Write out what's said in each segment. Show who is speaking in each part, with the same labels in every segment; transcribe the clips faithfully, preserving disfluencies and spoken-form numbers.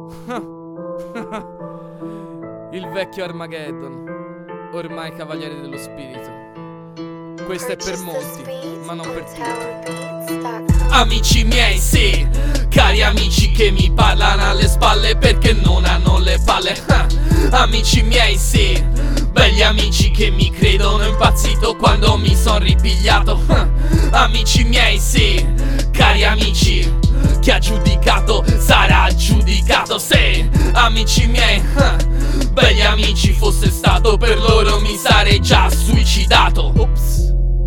Speaker 1: Il vecchio Armageddon, ormai cavaliere dello spirito. Questo è per molti, ma non per tutti.
Speaker 2: Amici miei, sì, cari amici che mi parlano alle spalle perché non hanno le palle. Amici miei, sì, belli amici che mi credono impazzito quando mi son ripigliato. Amici miei, sì, cari amici, chi ha giudicato sarà giudicato. Se amici miei, belli amici, fosse stato per loro mi sarei già suicidato. Ops.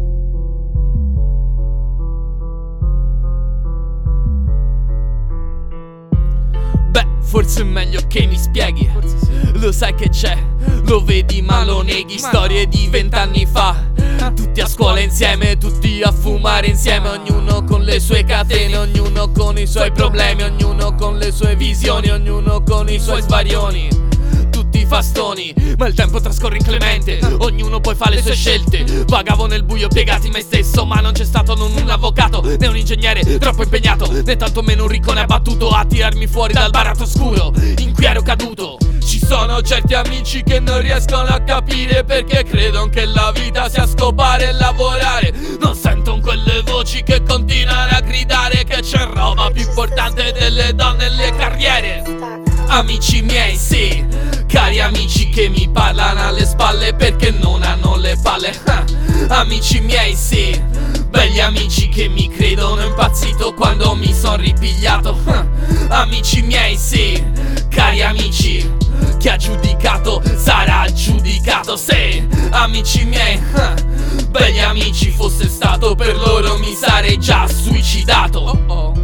Speaker 2: Beh, forse è meglio che mi spieghi. Lo sai che c'è, lo vedi ma lo neghi. Storie di vent'anni fa, tutti a scuola insieme, tutti a fumare insieme. Ognuno con le sue catene, ognuno con i suoi problemi, ognuno con le sue visioni, ognuno con i suoi svarioni. Tutti fastoni, ma il tempo trascorre inclemente, ognuno poi fa le sue scelte. Vagavo nel buio piegati me stesso, ma non c'è stato non un avvocato né un ingegnere troppo impegnato, né tantomeno un riccone abbattuto a tirarmi fuori dal baratro oscuro in cui ero caduto. Ci sono certi amici che non riescono a capire perché credono che la vita sia scopare e lavorare. Non sentono quelle voci che continuano a gridare che c'è roba più importante delle donne e le carriere. Amici miei, sì, cari amici che mi parlano alle spalle perché non hanno le palle. Amici miei, sì, belli amici che mi credono impazzito quando mi son ripigliato. Amici miei, sì, cari amici, chi ha giudicato sarà giudicato. Se amici miei, belli amici, fosse stato per loro mi sarei già suicidato. Oh oh.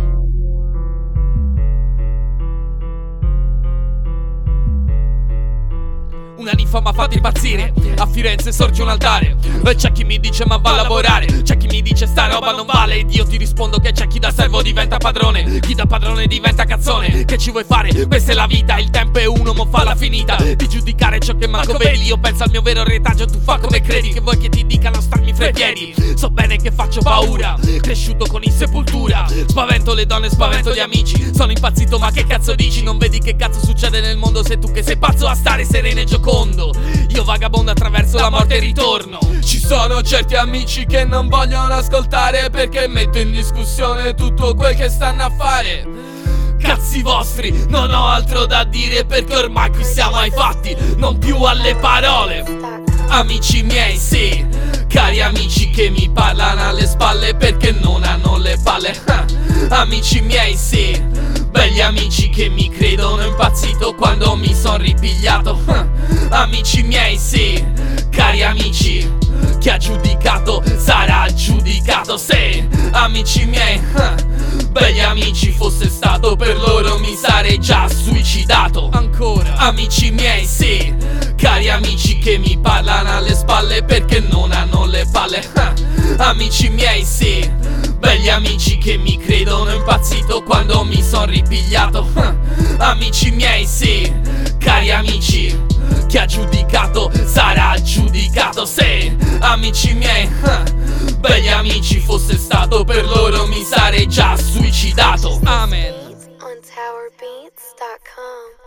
Speaker 2: Una ninfa m'ha fatto impazzire, a Firenze sorge un altare e c'è chi mi dice ma va a lavorare, c'è chi mi dice sta roba non vale. Ed io ti rispondo che c'è chi da servo diventa padrone, chi da padrone diventa cazzone. Che ci vuoi fare? Questa è la vita, il tempo è uno, mo fa la finita di giudicare ciò che manco vedi. Io penso al mio vero retaggio, tu fa come credi, che vuoi che ti dicano starmi fra i piedi. So bene che faccio paura, cresciuto con Insepoltura, spavento le donne, spavento gli amici. Sono impazzito ma che cazzo dici? Non vedi che cazzo succede nel mondo? Sei tu che sei pazzo a stare sereno e giocondo. Io vagabondo attraverso la morte e ritorno. Ci sono certi amici che non vogliono ascoltare perché metto in discussione tutto quel che stanno a fare. Cazzi vostri, non ho altro da dire perché ormai qui siamo ai fatti, non più alle parole. Amici miei, sì, cari amici che mi parlano alle spalle perché non hanno le palle. Amici miei, sì, belli amici che mi credono impazzito quando mi son ripigliato. Amici miei, sì, cari amici, chi ha giudicato sarà giudicato. Se amici miei, belli amici, fosse stato per loro mi sarei già suicidato. Ancora. Amici miei, sì, cari amici che mi parlano alle spalle perché non hanno le palle. Amici miei, sì, belli amici che mi credono impazzito quando mi son ripigliato. Amici miei, sì, cari amici, chi ha giudicato sarà giudicato. Se amici miei, belli amici, fosse stato per loro mi sarei già suicidato. Amen.
Speaker 3: on tower beats dot com